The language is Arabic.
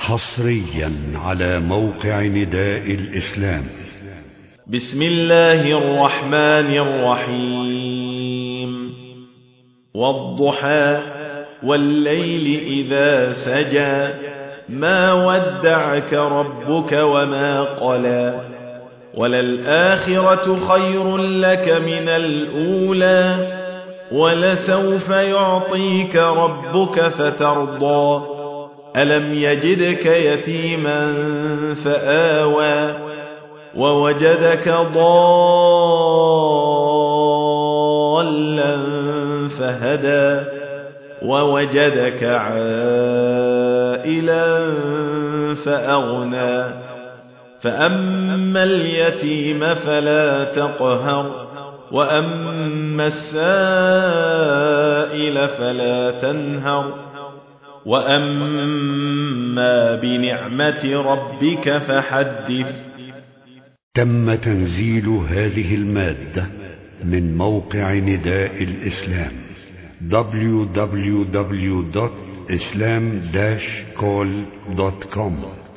حصريا على موقع نداء الإسلام. بسم الله الرحمن الرحيم. والضحى والليل إذا سجى ما ودعك ربك وما قلى وللآخرة خير لك من الأولى ولسوف يعطيك ربك فترضى ألم يجدك يتيما فآوى ووجدك ضالا فهدى ووجدك عائلا فأغنى فأما اليتيم فلا تقهر وأما السائل فلا تنهر وأما بنعمة ربك فحدث. تم تنزيل هذه المادة من موقع نداء الإسلام www.islam-call.com